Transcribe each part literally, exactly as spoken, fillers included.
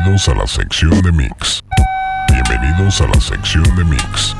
Bienvenidos a la sección de Mix. Bienvenidos a la sección de Mix.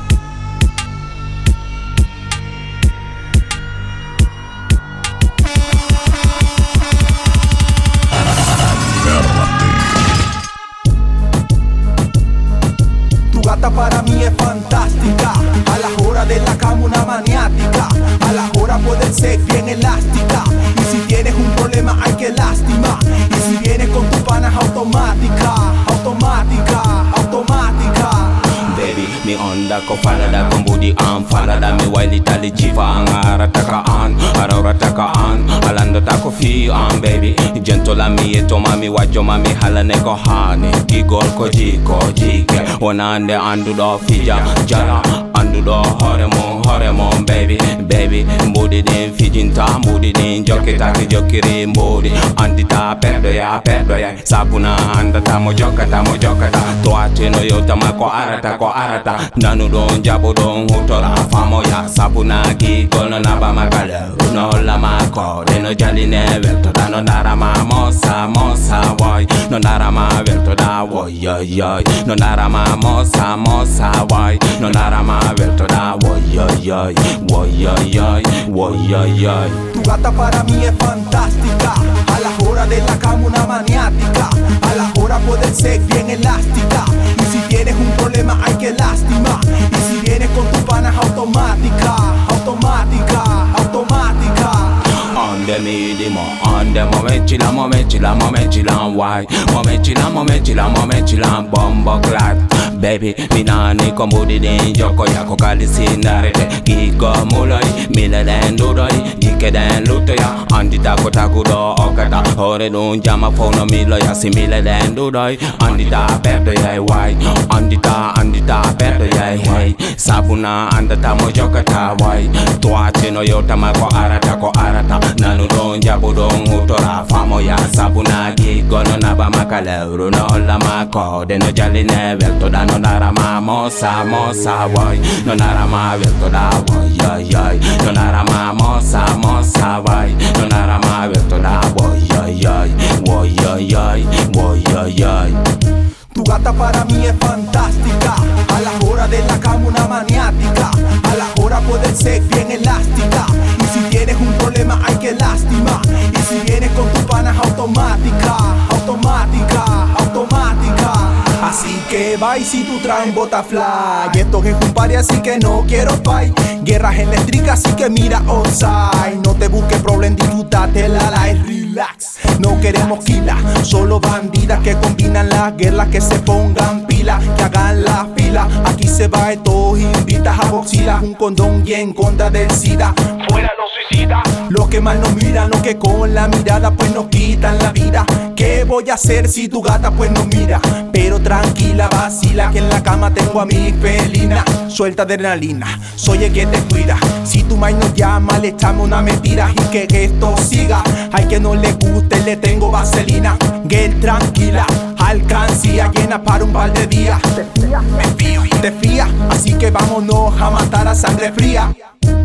Tu gata para mí es fantástica. A las horas de la cama una maniática. A las horas puede ser bien elástica. Y si tienes un problema hay que lástima. Y si vienes con tus panas automática, automática, automática. Baby, mi onda ko falada kung budi ang falada mi wiley tali jifa ang aratakaan aratakaan alando ta ko fi ang baby gentle mi eto mami wajo mami halane ko hani gigol ko jiko jike onande andu do fija jara andu do horemon horemon baby baby budi den fijinta budi den joketa ki jokiri budi andita perdo ya perdo ya sabuna andata mo jokata mo jokata to ateno yo tamako arata ko arata nanu don jabo don hotola famo ya sabuna gi kono naba makala no la mako de no jali never to da no dara ma mosa mosa boy no dara ma verto da boy yo yo no dara ma mosa mosa boy no dara ma verto da boy yo yo boy yo yo boy yo yo. Tu gata para mí es fantástica. A las horas de la cama una maniática. A las horas puede ser bien elástica. Y si tienes un problema hay que lástima. Y si vienes con tus panas automática, automática, automática. Ande mi dimo, ande momechila, momechila, momechila, why? Momechila, momechila, momechila, bombo clat. Baby, minani kombudi den joko yako kalisi narete. Gigo muloi, mile den dudoi, jike den luto ya. Andi tako tako do okata, hore dun jama fono milo ya si mile den dudoi. Andi ta perdo ya why? Andi ta, andi ta perdo ya hey. Sabuna anda ta mojokata why? Tuache no yota mako arata ko arata. Nanu don jabo don utora famo ya sabuna gigo no naba makale no la mako de no jali never to da no nara ma mosa mosa boy no nara ma verto da boy yo yo no nara ma mosa mosa boy no nara ma verto da boy yo yo boy yo yo boy yo yo. Tu gata para mí es fantástica. A las horas de la cama una maniática. A las horas puede ser bien elástica. Y si tienes un problema hay que lástima. Y si vienes con tus panas automática, automática, automática. Así que bye si tu traen bota fly. Esto es un party así que no quiero fight. Guerras eléctricas así que mira outside. No te busques problem, disfrútate la life, relax. No queremos quila, solo bandidas que combinan las guerras, que se pongan pilas, que hagan la fila. Aquí se va de todos, invitas a boxilas, un condón y en contra del SIDA. Fuera los suicidas, los que mal nos miran, los que con la mirada pues nos quitan la vida. ¿Qué voy a hacer si tu gata pues nos mira? Pero tranquila, vacila, que en la cama tengo a mi felina. Suelta adrenalina, soy el que te cuida. Si tu maíz nos llama, le echamos una mentira. Y que esto siga, hay que no le guste, le tengo vaselina. Girl, tranquila, alcancía llena para un par de días. Me fío, te fías, así que vámonos a matar a sangre fría.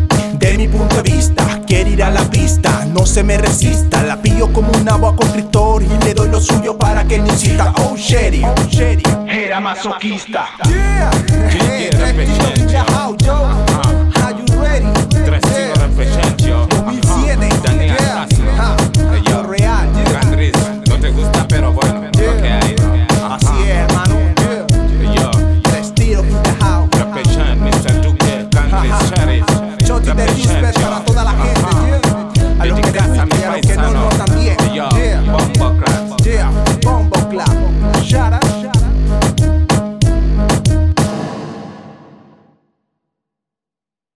De mi punto de vista, quiere ir a la pista, no se me resista. La pillo como un agua constrictor y le doy lo suyo para que no insista. Oh sheriff, oh sheriff, era masoquista. Yeah, Yeah,